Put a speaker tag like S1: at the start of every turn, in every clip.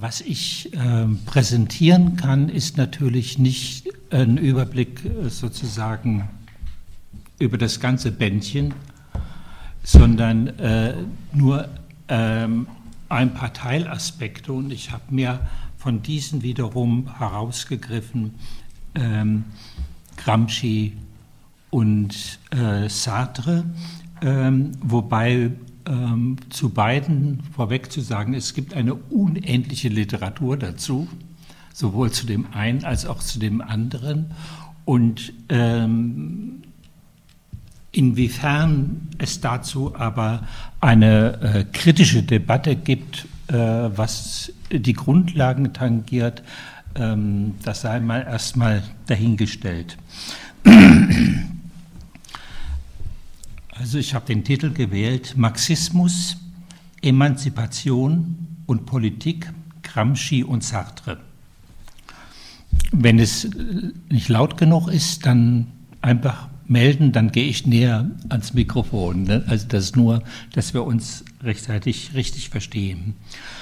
S1: Was ich präsentieren kann, ist natürlich nicht ein Überblick sozusagen über das ganze Bändchen, sondern nur ein paar Teilaspekte. Und ich habe mir von diesen wiederum herausgegriffen Gramsci und Sartre, wobei zu beiden vorweg zu sagen, es gibt eine unendliche Literatur dazu, sowohl zu dem einen als auch zu dem anderen. Und inwiefern es dazu aber eine kritische Debatte gibt, was die Grundlagen tangiert, das sei mal erstmal dahingestellt. Also ich habe den Titel gewählt: Marxismus, Emanzipation und Politik, Gramsci und Sartre. Wenn es nicht laut genug ist, dann einfach melden, dann gehe ich näher ans Mikrofon. Ne? Also das ist nur, dass wir uns rechtzeitig richtig verstehen.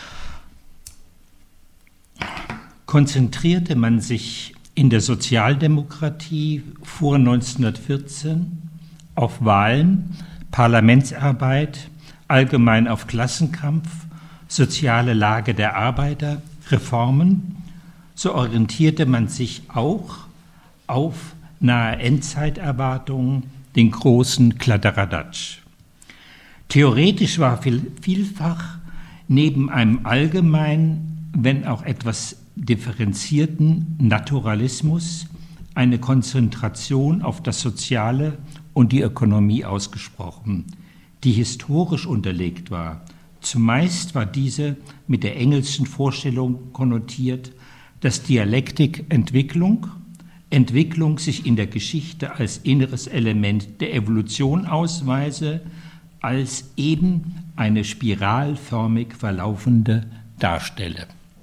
S1: Konzentrierte man sich in der Sozialdemokratie vor 1914 auf Wahlen, Parlamentsarbeit, allgemein auf Klassenkampf, soziale Lage der Arbeiter, Reformen, so orientierte man sich auch auf nahe Endzeiterwartungen, den großen Kladderadatsch. Theoretisch war vielfach neben einem allgemeinen, wenn auch etwas differenzierten Naturalismus eine Konzentration auf das Soziale und die Ökonomie ausgesprochen, die historisch unterlegt war. Zumeist war diese mit der Engelschen Vorstellung konnotiert, dass Dialektik Entwicklung sich in der Geschichte als inneres Element der Evolution ausweise, als eben eine spiralförmig verlaufende darstelle.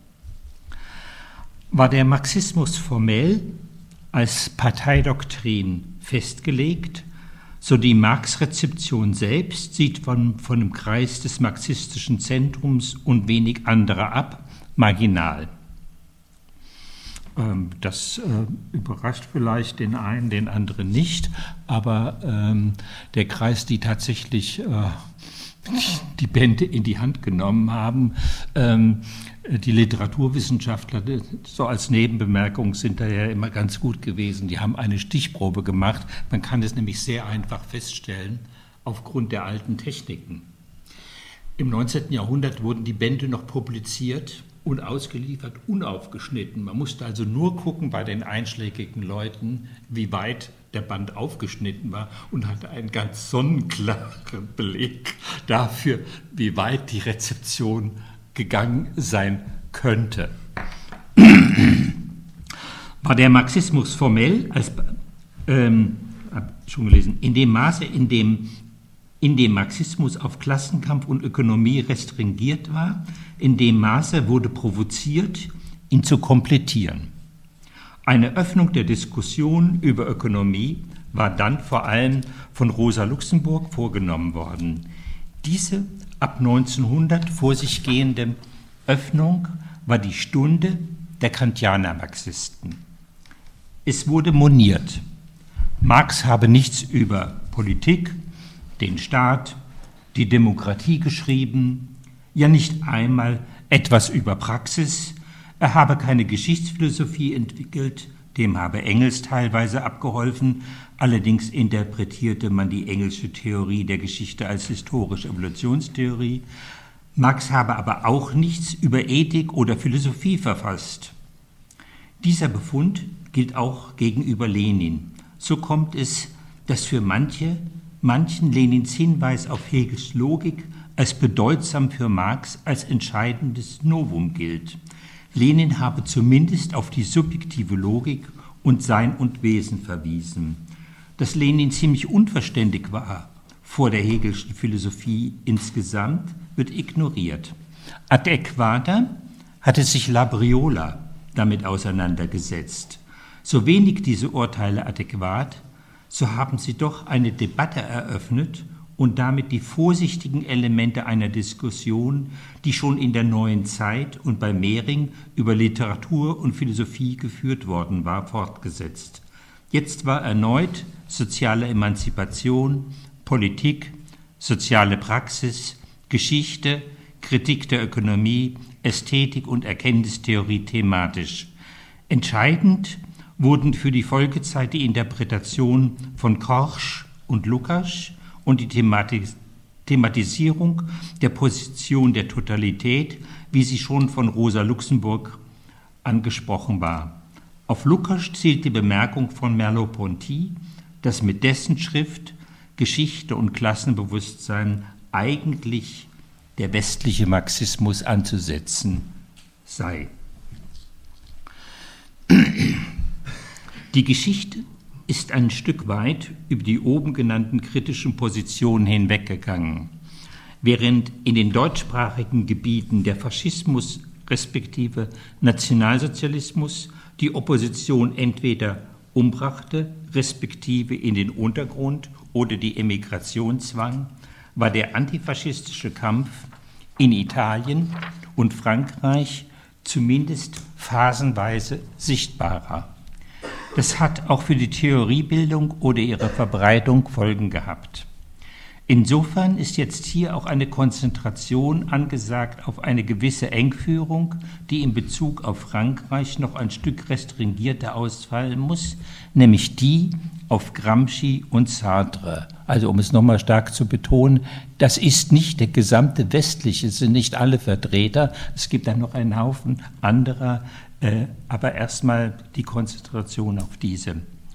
S1: War der Marxismus formell als Parteidoktrin festgelegt, so die Marx-Rezeption selbst sieht von dem Kreis des marxistischen Zentrums und wenig anderer ab, marginal. Das überrascht vielleicht den einen, den anderen nicht, aber der Kreis, die tatsächlich die Bände in die Hand genommen haben, die Literaturwissenschaftler, so als Nebenbemerkung, sind da ja immer ganz gut gewesen. Die haben eine Stichprobe gemacht. Man kann es nämlich sehr einfach feststellen, aufgrund der alten Techniken. Im 19. Jahrhundert wurden die Bände noch publiziert und ausgeliefert, unaufgeschnitten. Man musste also nur gucken bei den einschlägigen Leuten, wie weit der Band aufgeschnitten war, und hatte einen ganz sonnenklaren Beleg dafür, wie weit die Rezeption gegangen sein könnte. War der Marxismus formell als schon gelesen, in dem Maße, in dem Marxismus auf Klassenkampf und Ökonomie restringiert war, in dem Maße wurde provoziert, ihn zu komplettieren. Eine Öffnung der Diskussion über Ökonomie war dann vor allem von Rosa Luxemburg vorgenommen worden. Diese ab 1900 vor sich gehende Öffnung war die Stunde der Kantianer-Marxisten. Es wurde moniert, Marx habe nichts über Politik, den Staat, die Demokratie geschrieben, ja nicht einmal etwas über Praxis. Er habe keine Geschichtsphilosophie entwickelt, dem habe Engels teilweise abgeholfen. Allerdings interpretierte man die engelsche Theorie der Geschichte als historische Evolutionstheorie. Marx habe aber auch nichts über Ethik oder Philosophie verfasst. Dieser Befund gilt auch gegenüber Lenin. So kommt es, dass für manchen Lenins Hinweis auf Hegels Logik als bedeutsam für Marx als entscheidendes Novum gilt. Lenin habe zumindest auf die subjektive Logik und Sein und Wesen verwiesen. Dass Lenin ziemlich unverständig war vor der Hegelschen Philosophie insgesamt, wird ignoriert. Adäquater hatte sich Labriola damit auseinandergesetzt. So wenig diese Urteile adäquat, so haben sie doch eine Debatte eröffnet und damit die vorsichtigen Elemente einer Diskussion, die schon in der Neuen Zeit und bei Mehring über Literatur und Philosophie geführt worden war, fortgesetzt. Jetzt war erneut soziale Emanzipation, Politik, soziale Praxis, Geschichte, Kritik der Ökonomie, Ästhetik und Erkenntnistheorie thematisch. Entscheidend wurden für die Folgezeit die Interpretation von Korsch und Lukács und die Thematisierung der Position der Totalität, wie sie schon von Rosa Luxemburg angesprochen war. Auf Lukács zielt die Bemerkung von Merleau-Ponty, dass mit dessen Schrift Geschichte und Klassenbewusstsein eigentlich der westliche Marxismus anzusetzen sei. Die Geschichte ist ein Stück weit über die oben genannten kritischen Positionen hinweggegangen. Während in den deutschsprachigen Gebieten der Faschismus respektive Nationalsozialismus die Opposition entweder umbrachte, respektive in den Untergrund oder die Emigration zwang, war der antifaschistische Kampf in Italien und Frankreich zumindest phasenweise sichtbarer. Das hat auch für die Theoriebildung oder ihre Verbreitung Folgen gehabt. Insofern ist jetzt hier auch eine Konzentration angesagt auf eine gewisse Engführung, die in Bezug auf Frankreich noch ein Stück restringierter ausfallen muss, nämlich die auf Gramsci und Sartre. Also um es nochmal stark zu betonen, das ist nicht der gesamte westliche, es sind nicht alle Vertreter, es gibt dann noch einen Haufen anderer, aber erstmal die Konzentration auf diese.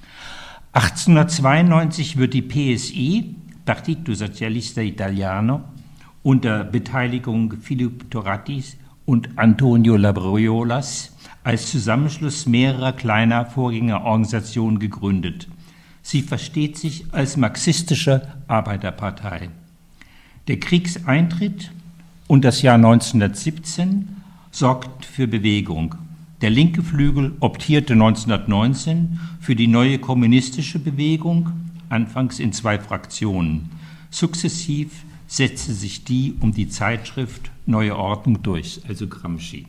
S1: 1892 wird die PSI, Partito Socialista Italiano, unter Beteiligung Filippo Torattis und Antonio Labriolas als Zusammenschluss mehrerer kleiner Vorgängerorganisationen gegründet. Sie versteht sich als marxistische Arbeiterpartei. Der Kriegseintritt und das Jahr 1917 sorgt für Bewegung. Der linke Flügel optierte 1919 für die neue kommunistische Bewegung, anfangs in 2 Fraktionen. Sukzessiv setzte sich die um die Zeitschrift Neue Ordnung durch, also Gramsci.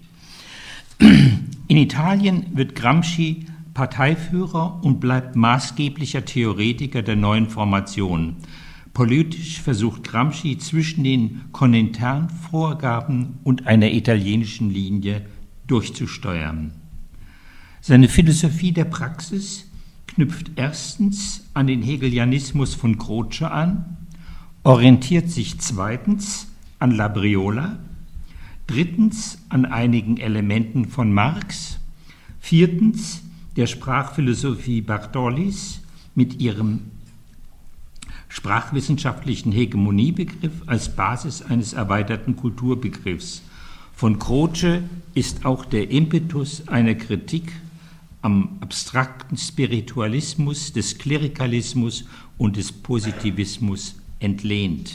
S1: In Italien wird Gramsci Parteiführer und bleibt maßgeblicher Theoretiker der neuen Formation. Politisch versucht Gramsci zwischen den Komintern-Vorgaben und einer italienischen Linie durchzusteuern. Seine Philosophie der Praxis knüpft erstens an den Hegelianismus von Croce an, orientiert sich zweitens an Labriola, drittens an einigen Elementen von Marx, viertens der Sprachphilosophie Bartholis mit ihrem sprachwissenschaftlichen Hegemoniebegriff als Basis eines erweiterten Kulturbegriffs. Von Croce ist auch der Impetus einer Kritik am abstrakten Spiritualismus, des Klerikalismus und des Positivismus entlehnt.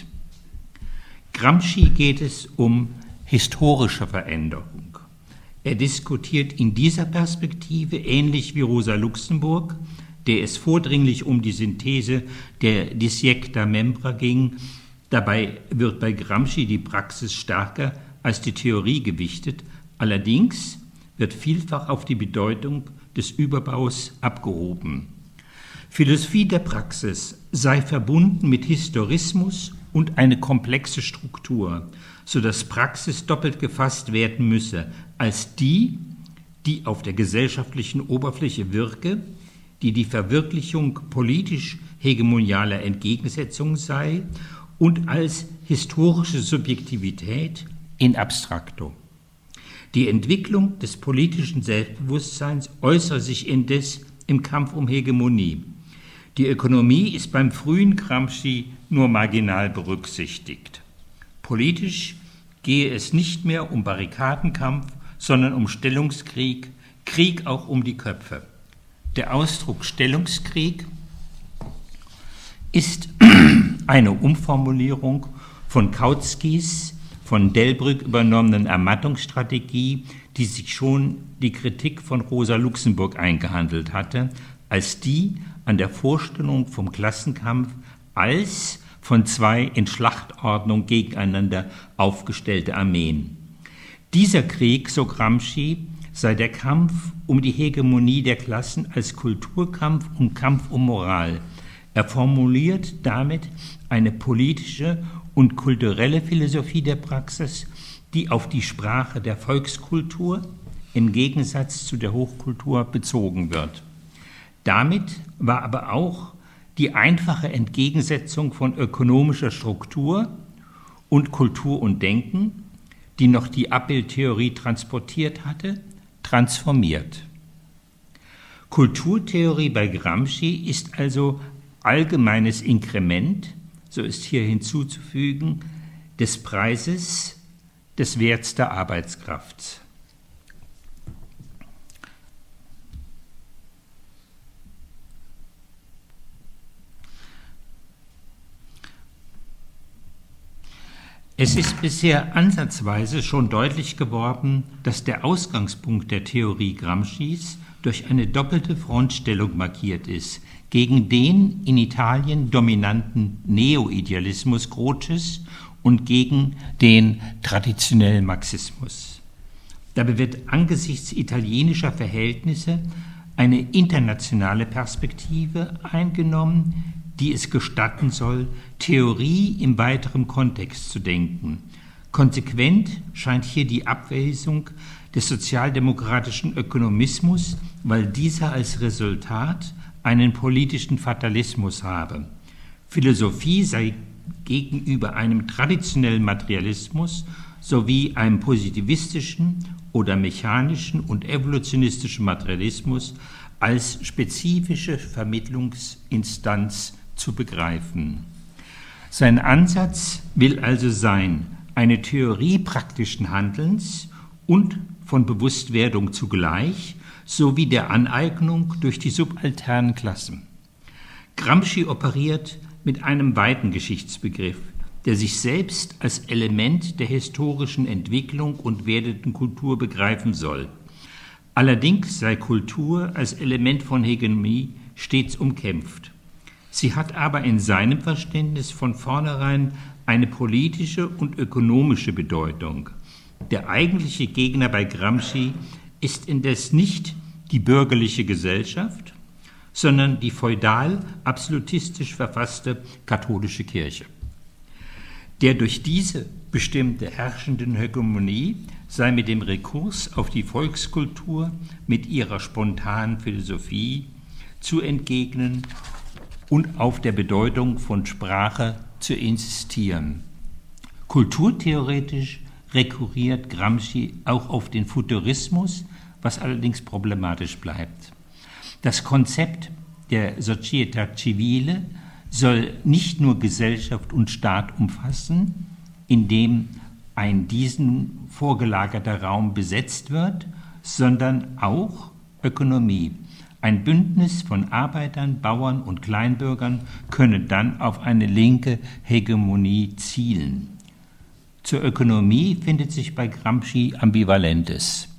S1: Gramsci geht es um historische Veränderung. Er diskutiert in dieser Perspektive, ähnlich wie Rosa Luxemburg, der es vordringlich um die Synthese der Dissecta Membra ging. Dabei wird bei Gramsci die Praxis stärker als die Theorie gewichtet. Allerdings wird vielfach auf die Bedeutung des Überbaus abgehoben. Philosophie der Praxis sei verbunden mit Historismus und eine komplexe Struktur, sodass Praxis doppelt gefasst werden müsse, als die, die auf der gesellschaftlichen Oberfläche wirke, die Verwirklichung politisch hegemonialer Entgegensetzungen sei und als historische Subjektivität in abstracto. Die Entwicklung des politischen Selbstbewusstseins äußere sich indes im Kampf um Hegemonie. Die Ökonomie ist beim frühen Gramsci nur marginal berücksichtigt. Politisch gehe es nicht mehr um Barrikadenkampf, sondern um Stellungskrieg, Krieg auch um die Köpfe. Der Ausdruck Stellungskrieg ist eine Umformulierung von Kautskys von Delbrück übernommenen Ermattungsstrategie, die sich schon die Kritik von Rosa Luxemburg eingehandelt hatte, als die an der Vorstellung vom Klassenkampf als von zwei in Schlachtordnung gegeneinander aufgestellte Armeen. Dieser Krieg, so Gramsci, sei der Kampf um die Hegemonie der Klassen als Kulturkampf und Kampf um Moral. Er formuliert damit eine politische und kulturelle Philosophie der Praxis, die auf die Sprache der Volkskultur im Gegensatz zu der Hochkultur bezogen wird. Damit war aber auch die einfache Entgegensetzung von ökonomischer Struktur und Kultur und Denken, die noch die Abbildtheorie transportiert hatte, transformiert. Kulturtheorie bei Gramsci ist also allgemeines Inkrement, so ist hier hinzuzufügen, des Preises des Werts der Arbeitskraft. Es ist bisher ansatzweise schon deutlich geworden, dass der Ausgangspunkt der Theorie Gramscis durch eine doppelte Frontstellung markiert ist, gegen den in Italien dominanten Neoidealismus Croces und gegen den traditionellen Marxismus. Dabei wird angesichts italienischer Verhältnisse eine internationale Perspektive eingenommen, die es gestatten soll, Theorie im weiteren Kontext zu denken. Konsequent scheint hier die Abweisung des sozialdemokratischen Ökonomismus, weil dieser als Resultat einen politischen Fatalismus habe. Philosophie sei gegenüber einem traditionellen Materialismus sowie einem positivistischen oder mechanischen und evolutionistischen Materialismus als spezifische Vermittlungsinstanz zu begreifen. Sein Ansatz will also sein, eine Theorie praktischen Handelns und von Bewusstwerdung zugleich, sowie der Aneignung durch die subalternen Klassen. Gramsci operiert mit einem weiten Geschichtsbegriff, der sich selbst als Element der historischen Entwicklung und werdenden Kultur begreifen soll. Allerdings sei Kultur als Element von Hegemonie stets umkämpft. Sie hat aber in seinem Verständnis von vornherein eine politische und ökonomische Bedeutung. Der eigentliche Gegner bei Gramsci ist indes nicht die bürgerliche Gesellschaft, sondern die feudal-absolutistisch verfasste katholische Kirche. Der durch diese bestimmte herrschenden Hegemonie sei mit dem Rekurs auf die Volkskultur mit ihrer spontanen Philosophie zu entgegnen und auf der Bedeutung von Sprache zu insistieren. Kulturtheoretisch rekurriert Gramsci auch auf den Futurismus, was allerdings problematisch bleibt. Das Konzept der Società Civile soll nicht nur Gesellschaft und Staat umfassen, indem ein diesen vorgelagerter Raum besetzt wird, sondern auch Ökonomie. Ein Bündnis von Arbeitern, Bauern und Kleinbürgern könne dann auf eine linke Hegemonie zielen. Zur Ökonomie findet sich bei Gramsci Ambivalentes.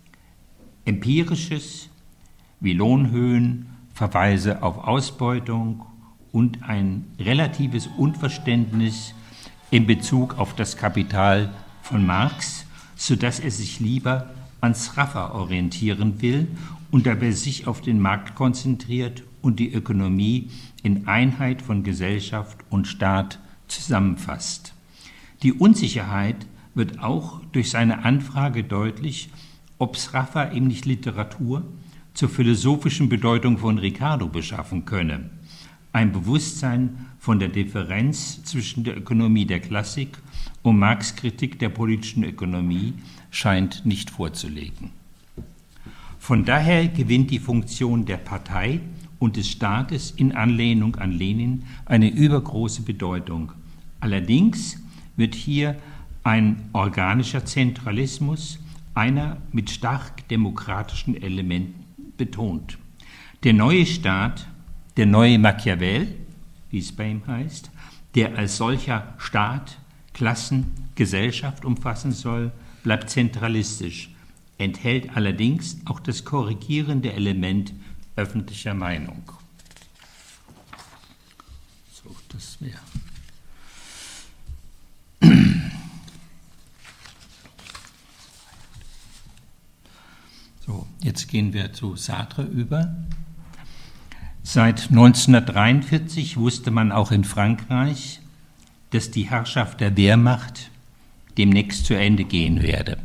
S1: Empirisches, wie Lohnhöhen, Verweise auf Ausbeutung und ein relatives Unverständnis in Bezug auf das Kapital von Marx, sodass er sich lieber ans Raffer orientieren will und dabei sich auf den Markt konzentriert und die Ökonomie in Einheit von Gesellschaft und Staat zusammenfasst. Die Unsicherheit wird auch durch seine Anfrage deutlich, ob Sraffa ihm nicht Literatur zur philosophischen Bedeutung von Ricardo beschaffen könne. Ein Bewusstsein von der Differenz zwischen der Ökonomie der Klassik und Marx' Kritik der politischen Ökonomie scheint nicht vorzulegen. Von daher gewinnt die Funktion der Partei und des Staates in Anlehnung an Lenin eine übergroße Bedeutung. Allerdings wird hier ein organischer Zentralismus, einer mit stark demokratischen Elementen betont. Der neue Staat, der neue Machiavel, wie es bei ihm heißt, der als solcher Staat, Klassen, Gesellschaft umfassen soll, bleibt zentralistisch, enthält allerdings auch das korrigierende Element öffentlicher Meinung. So, das wäre So, jetzt gehen wir zu Sartre über. Seit 1943 wusste man auch in Frankreich, dass die Herrschaft der Wehrmacht demnächst zu Ende gehen werde.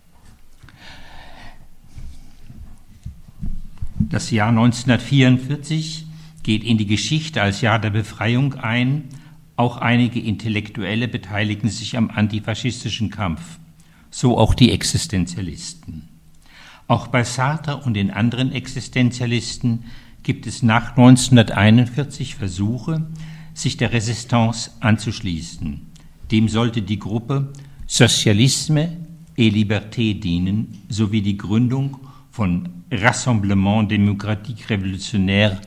S1: Das Jahr 1944 geht in die Geschichte als Jahr der Befreiung ein. Auch einige Intellektuelle beteiligen sich am antifaschistischen Kampf, so auch die Existenzialisten. Auch bei Sartre und den anderen Existenzialisten gibt es nach 1941 Versuche, sich der Resistance anzuschließen. Dem sollte die Gruppe Socialisme et Liberté dienen, sowie die Gründung von Rassemblement Démocratique Révolutionnaire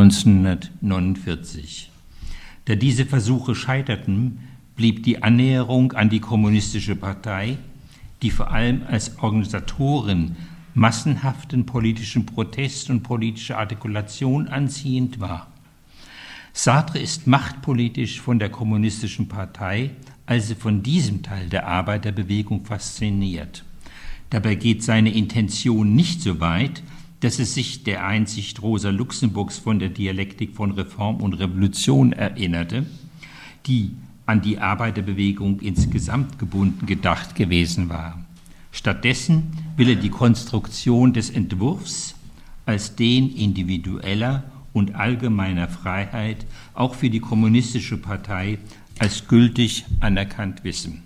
S1: 1949. Da diese Versuche scheiterten, blieb die Annäherung an die Kommunistische Partei, die vor allem als Organisatorin massenhaften politischen Protest und politischer Artikulation anziehend war. Sartre ist machtpolitisch von der Kommunistischen Partei, also von diesem Teil der Arbeiterbewegung, fasziniert. Dabei geht seine Intention nicht so weit, dass es sich der Einsicht Rosa Luxemburgs von der Dialektik von Reform und Revolution erinnerte, die an die Arbeiterbewegung insgesamt gebunden gedacht gewesen war. Stattdessen will er die Konstruktion des Entwurfs als den individueller und allgemeiner Freiheit auch für die Kommunistische Partei als gültig anerkannt wissen.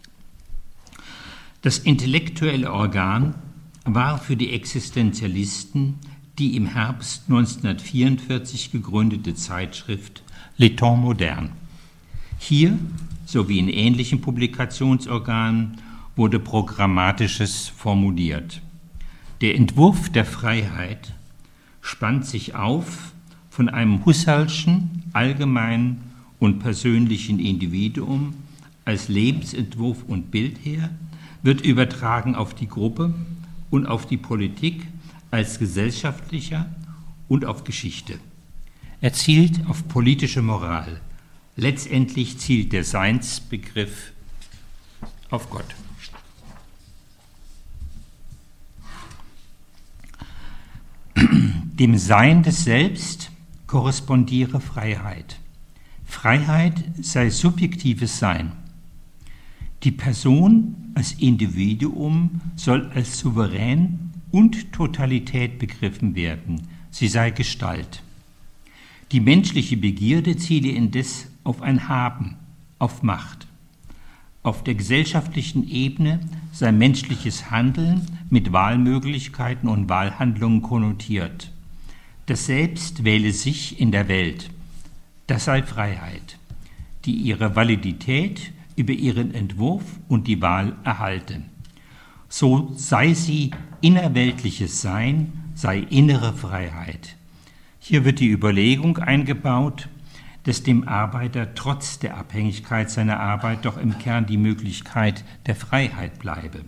S1: Das intellektuelle Organ war für die Existenzialisten die im Herbst 1944 gegründete Zeitschrift Le Temps Moderne. Hier, sowie in ähnlichen Publikationsorganen, wurde Programmatisches formuliert. Der Entwurf der Freiheit spannt sich auf von einem Husserlschen, allgemeinen und persönlichen Individuum als Lebensentwurf und Bild her, wird übertragen auf die Gruppe und auf die Politik als gesellschaftlicher und auf Geschichte. Er zielt auf politische Moral. Letztendlich zielt der Seinsbegriff auf Gott. Dem Sein des Selbst korrespondiere Freiheit. Freiheit sei subjektives Sein. Die Person als Individuum soll als souverän und Totalität begriffen werden. Sie sei Gestalt. Die menschliche Begierde ziele indes auf ein Haben, auf Macht. Auf der gesellschaftlichen Ebene sei menschliches Handeln mit Wahlmöglichkeiten und Wahlhandlungen konnotiert. Das Selbst wähle sich in der Welt. Das sei Freiheit, die ihre Validität über ihren Entwurf und die Wahl erhalte. So sei sie innerweltliches Sein, sei innere Freiheit. Hier wird die Überlegung eingebaut, dass dem Arbeiter trotz der Abhängigkeit seiner Arbeit doch im Kern die Möglichkeit der Freiheit bleibe.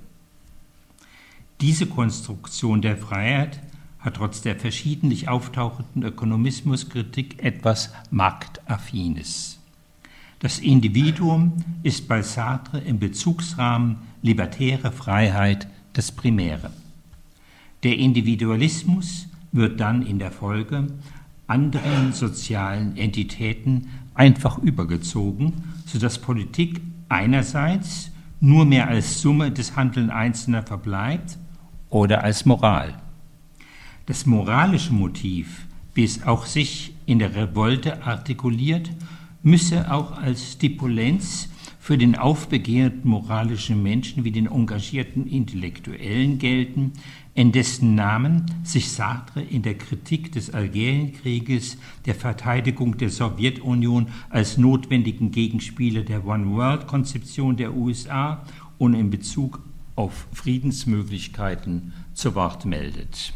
S1: Diese Konstruktion der Freiheit hat trotz der verschiedentlich auftauchenden Ökonomismuskritik etwas Marktaffines. Das Individuum ist bei Sartre im Bezugsrahmen libertäre Freiheit das Primäre. Der Individualismus wird dann in der Folge anderen sozialen Entitäten einfach übergezogen, sodass Politik einerseits nur mehr als Summe des Handelns Einzelner verbleibt oder als Moral. Das moralische Motiv, wie es auch sich in der Revolte artikuliert, müsse auch als Stipulenz für den aufbegehrten moralischen Menschen wie den engagierten Intellektuellen gelten, in dessen Namen sich Sartre in der Kritik des Algerienkrieges, der Verteidigung der Sowjetunion als notwendigen Gegenspieler der One-World-Konzeption der USA und in Bezug auf Friedensmöglichkeiten zu Wort meldet.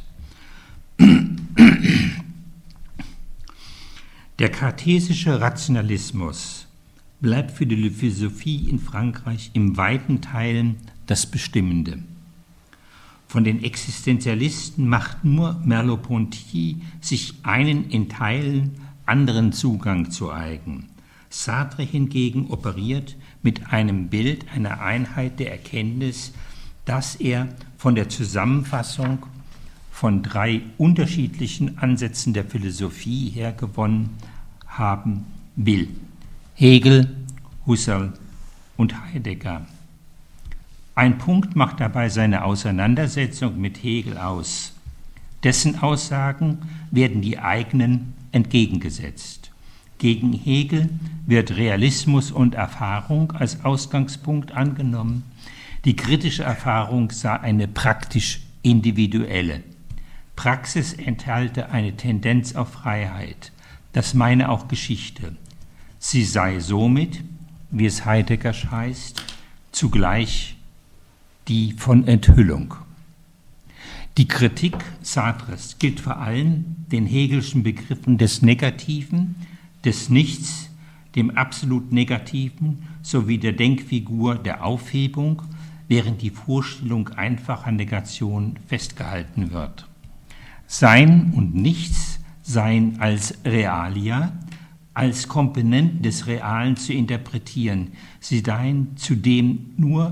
S1: Der kartesische Rationalismus bleibt für die Philosophie in Frankreich im weiten Teilen das Bestimmende. Von den Existenzialisten macht nur Merleau-Ponty sich einen in Teilen anderen Zugang zu eigen. Sartre hingegen operiert mit einem Bild einer Einheit der Erkenntnis, das er von der Zusammenfassung von 3 unterschiedlichen Ansätzen der Philosophie hergewonnen haben will: Hegel, Husserl und Heidegger. Ein Punkt macht dabei seine Auseinandersetzung mit Hegel aus. Dessen Aussagen werden die eigenen entgegengesetzt. Gegen Hegel wird Realismus und Erfahrung als Ausgangspunkt angenommen. Die kritische Erfahrung sei eine praktisch individuelle. Praxis enthalte eine Tendenz auf Freiheit. Das meine auch Geschichte. Sie sei somit, wie es Heidegger heißt, zugleich die von Enthüllung. Die Kritik Sartres gilt vor allem den hegelschen Begriffen des Negativen, des Nichts, dem absolut Negativen sowie der Denkfigur der Aufhebung, während die Vorstellung einfacher Negation festgehalten wird. Sein und Nichts seien als Realia, als Komponenten des Realen zu interpretieren. Sie seien zudem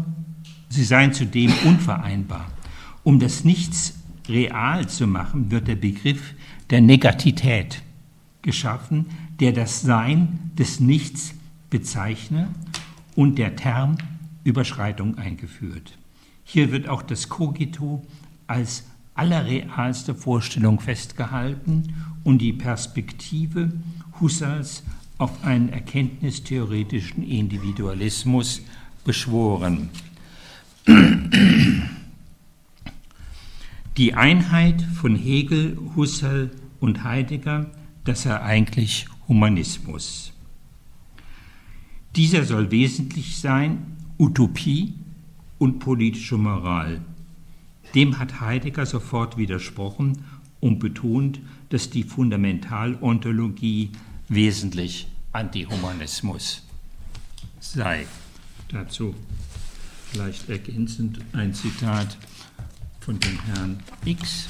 S1: unvereinbar. Um das Nichts real zu machen, wird der Begriff der Negatität geschaffen, der das Sein des Nichts bezeichne, und der Term Überschreitung eingeführt. Hier wird auch das Cogito als allerrealste Vorstellung festgehalten und die Perspektive Husserls auf einen erkenntnistheoretischen Individualismus beschworen. Die Einheit von Hegel, Husserl und Heidegger, das sei eigentlich Humanismus. Dieser soll wesentlich sein Utopie und politische Moral. Dem hat Heidegger sofort widersprochen und betont, dass die Fundamentalontologie wesentlich Antihumanismus sei. Dazu vielleicht ergänzend ein Zitat von dem Herrn X.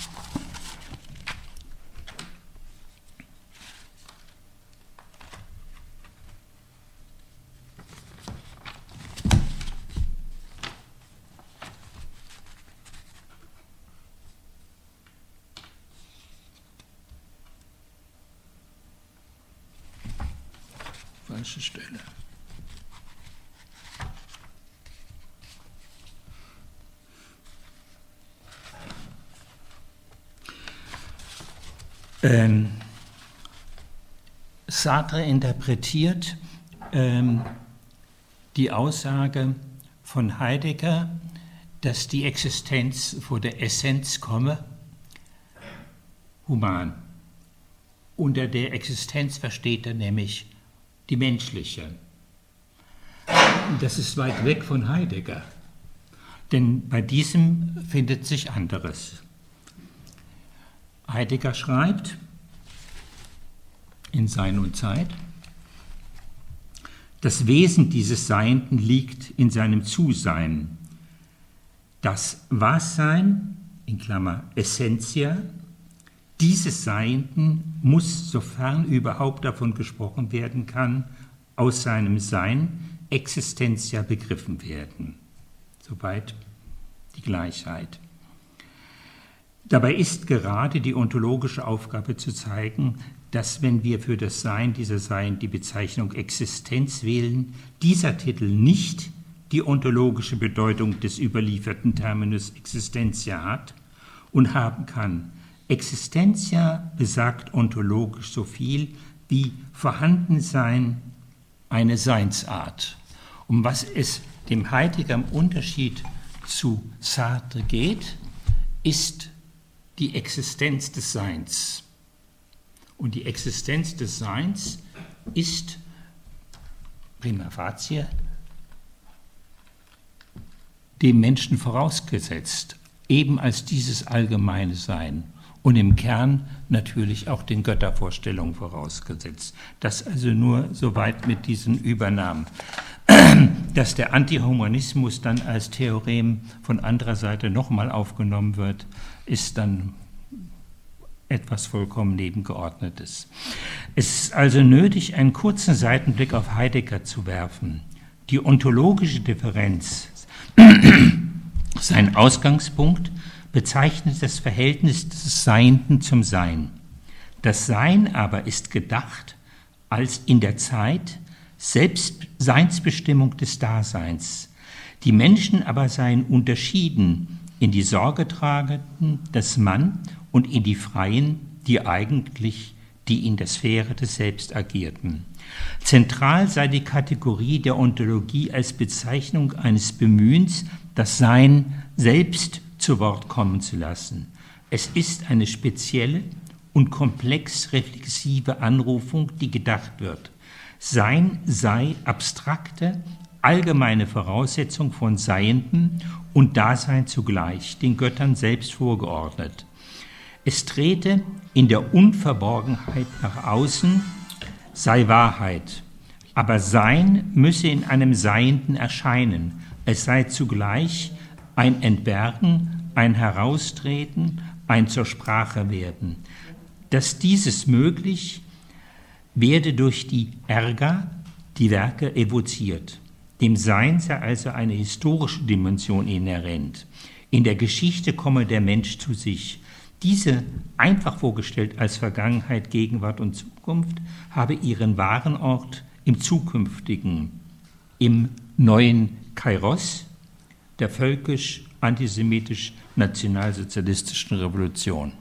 S1: Falsche Stelle. Sartre interpretiert die Aussage von Heidegger, dass die Existenz vor der Essenz komme, human. Unter der Existenz versteht er nämlich die menschliche. Das ist weit weg von Heidegger, denn bei diesem findet sich anderes. Heidegger schreibt in Sein und Zeit: Das Wesen dieses Seienden liegt in seinem Zusein. Das Wahrsein, in Klammer Essentia, dieses Seienden muss, sofern überhaupt davon gesprochen werden kann, aus seinem Sein Existentia begriffen werden. Soweit die Gleichheit. Dabei ist gerade die ontologische Aufgabe zu zeigen, dass, wenn wir für das Sein dieser Sein die Bezeichnung Existenz wählen, dieser Titel nicht die ontologische Bedeutung des überlieferten Terminus Existentia hat und haben kann. Existentia besagt ontologisch so viel wie Vorhandensein, eine Seinsart. Um was es dem Heidegger im Unterschied zu Sartre geht, ist die Existenz des Seins. Und die Existenz des Seins ist prima facie dem Menschen vorausgesetzt, eben als dieses allgemeine Sein. Und im Kern natürlich auch den Göttervorstellungen vorausgesetzt. Das also nur soweit mit diesen Übernahmen. Dass der Antihumanismus dann als Theorem von anderer Seite nochmal aufgenommen wird, ist dann etwas vollkommen Nebengeordnetes. Es ist also nötig, einen kurzen Seitenblick auf Heidegger zu werfen. Die ontologische Differenz, sein Ausgangspunkt, bezeichnet das Verhältnis des Seienden zum Sein. Das Sein aber ist gedacht als in der Zeit Seinsbestimmung des Daseins. Die Menschen aber seien unterschieden in die Sorgetragenden, das Mann, und in die Freien, die in der Sphäre des Selbst agierten. Zentral sei die Kategorie der Ontologie als Bezeichnung eines Bemühens, das Sein selbst zu Wort kommen zu lassen. Es ist eine spezielle und komplex reflexive Anrufung, die gedacht wird. Sein sei abstrakte, allgemeine Voraussetzung von Seienden und Dasein zugleich, den Göttern selbst vorgeordnet. Es trete in der Unverborgenheit nach außen, sei Wahrheit, aber Sein müsse in einem Seienden erscheinen. Es sei zugleich ein Entbergen, ein Heraustreten, ein zur Sprache werden. Dass dieses möglich werde durch die Erga, die Werke, evoziert. Dem Sein sei also eine historische Dimension inhärent. In der Geschichte komme der Mensch zu sich. Diese, einfach vorgestellt als Vergangenheit, Gegenwart und Zukunft, habe ihren wahren Ort im Zukünftigen, im neuen Kairos, der völkisch-antisemitisch-nationalsozialistischen Revolution.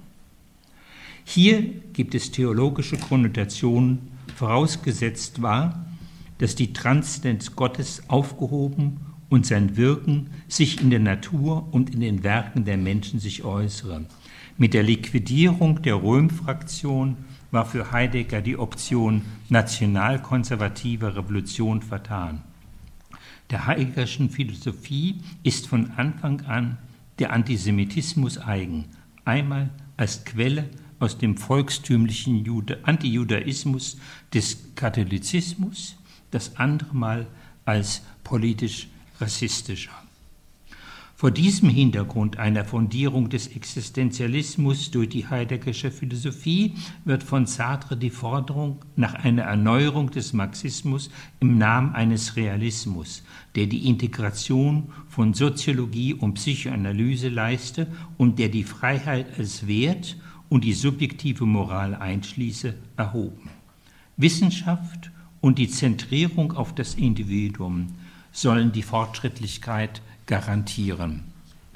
S1: Hier gibt es theologische Konnotationen, vorausgesetzt war, dass die Transzendenz Gottes aufgehoben und sein Wirken sich in der Natur und in den Werken der Menschen sich äußere. Mit der Liquidierung der Röhm-Fraktion war für Heidegger die Option nationalkonservativer Revolution vertan. Der Heideggerschen Philosophie ist von Anfang an der Antisemitismus eigen, einmal als Quelle aus dem volkstümlichen Antijudaismus des Katholizismus, das andere Mal als politisch-rassistischer. Vor diesem Hintergrund einer Fundierung des Existenzialismus durch die Heideggersche Philosophie wird von Sartre die Forderung nach einer Erneuerung des Marxismus im Namen eines Realismus, der die Integration von Soziologie und Psychoanalyse leiste und der die Freiheit als Wert und die subjektive Moral einschließe, erhoben. Wissenschaft und die Zentrierung auf das Individuum sollen die Fortschrittlichkeit garantieren.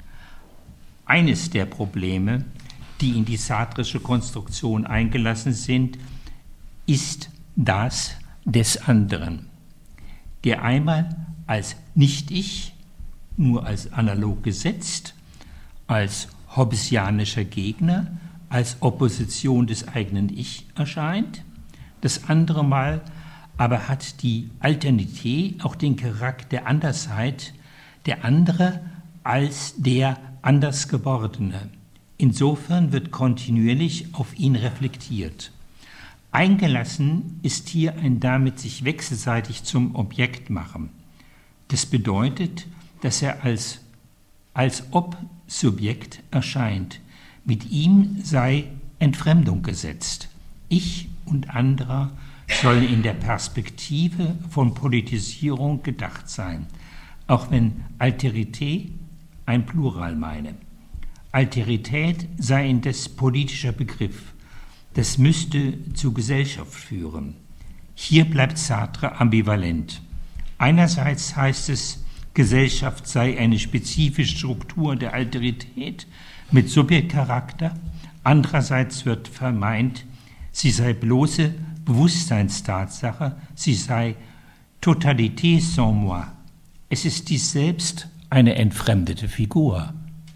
S1: Eines der Probleme, die in die sartrische Konstruktion eingelassen sind, ist das des anderen, der einmal als Nicht-Ich, nur als analog gesetzt, als hobbesianischer Gegner, als Opposition des eigenen Ich erscheint. Das andere Mal aber hat die Alternität auch den Charakter der Andersheit, der andere als der Andersgewordene. Insofern wird kontinuierlich auf ihn reflektiert. Eingelassen ist hier ein damit sich wechselseitig zum Objekt machen. Das bedeutet, dass er als ob Subjekt erscheint. Mit ihm sei Entfremdung gesetzt. Ich und anderer sollen in der Perspektive von Politisierung gedacht sein, auch wenn Alterität ein Plural meine. Alterität sei indes politischer Begriff. Das müsste zu Gesellschaft führen. Hier bleibt Sartre ambivalent. Einerseits heißt es, Gesellschaft sei eine spezifische Struktur der Alterität mit Subjektcharakter. Andererseits wird vermeint, sie sei bloße Bewusstseinstatsache, sie sei Totalité sans moi. Es ist dies selbst eine entfremdete Figur.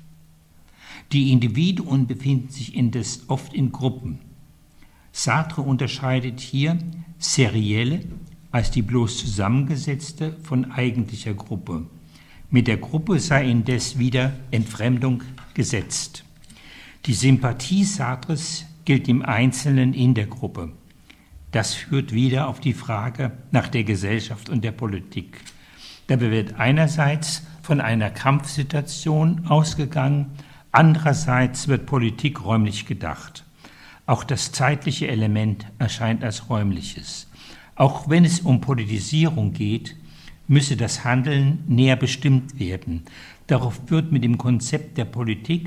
S1: Die Individuen befinden sich indes oft in Gruppen. Sartre unterscheidet hier serielle als die bloß zusammengesetzte von eigentlicher Gruppe. Mit der Gruppe sei indes wieder Entfremdung gesetzt. Die Sympathie Sartres gilt im Einzelnen in der Gruppe. Das führt wieder auf die Frage nach der Gesellschaft und der Politik. Dabei wird einerseits von einer Kampfsituation ausgegangen, andererseits wird Politik räumlich gedacht. Auch das zeitliche Element erscheint als räumliches. Auch wenn es um Politisierung geht, müsse das Handeln näher bestimmt werden. Darauf wird mit dem Konzept der Politik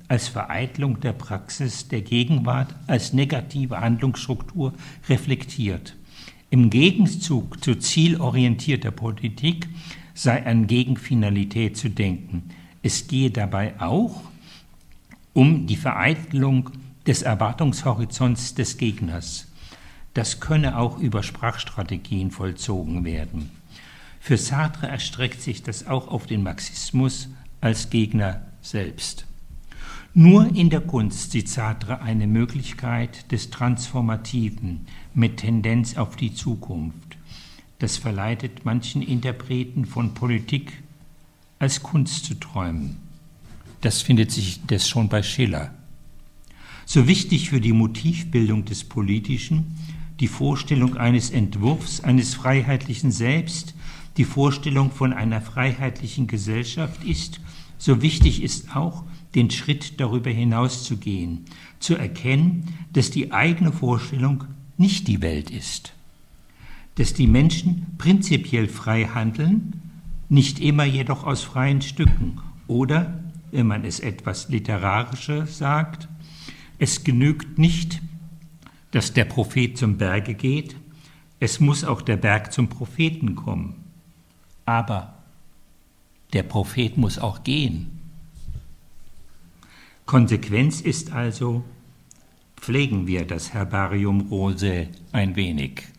S1: als Vereitelung der Praxis der Gegenwart, als negative Handlungsstruktur reflektiert. Im Gegenzug zu zielorientierter Politik sei an Gegenfinalität zu denken. Es gehe dabei auch um die Vereitelung des Erwartungshorizonts des Gegners. Das könne auch über Sprachstrategien vollzogen werden. Für Sartre erstreckt sich das auch auf den Marxismus als Gegner selbst. Nur in der Kunst sieht Sartre eine Möglichkeit des Transformativen mit Tendenz auf die Zukunft. Das verleitet manchen Interpreten von Politik, als Kunst zu träumen. Das findet sich das schon bei Schiller. So wichtig für die Motivbildung des Politischen, die Vorstellung eines Entwurfs, eines freiheitlichen Selbst, die Vorstellung von einer freiheitlichen Gesellschaft ist, so wichtig ist auch, den Schritt darüber hinaus zu gehen, zu erkennen, dass die eigene Vorstellung nicht die Welt ist, dass die Menschen prinzipiell frei handeln, nicht immer jedoch aus freien Stücken oder, wenn man es etwas literarischer sagt, es genügt nicht, dass der Prophet zum Berge geht, es muss auch der Berg zum Propheten kommen. Aber der Prophet muss auch gehen. Konsequenz ist also, pflegen wir das Herbarium Rose ein wenig.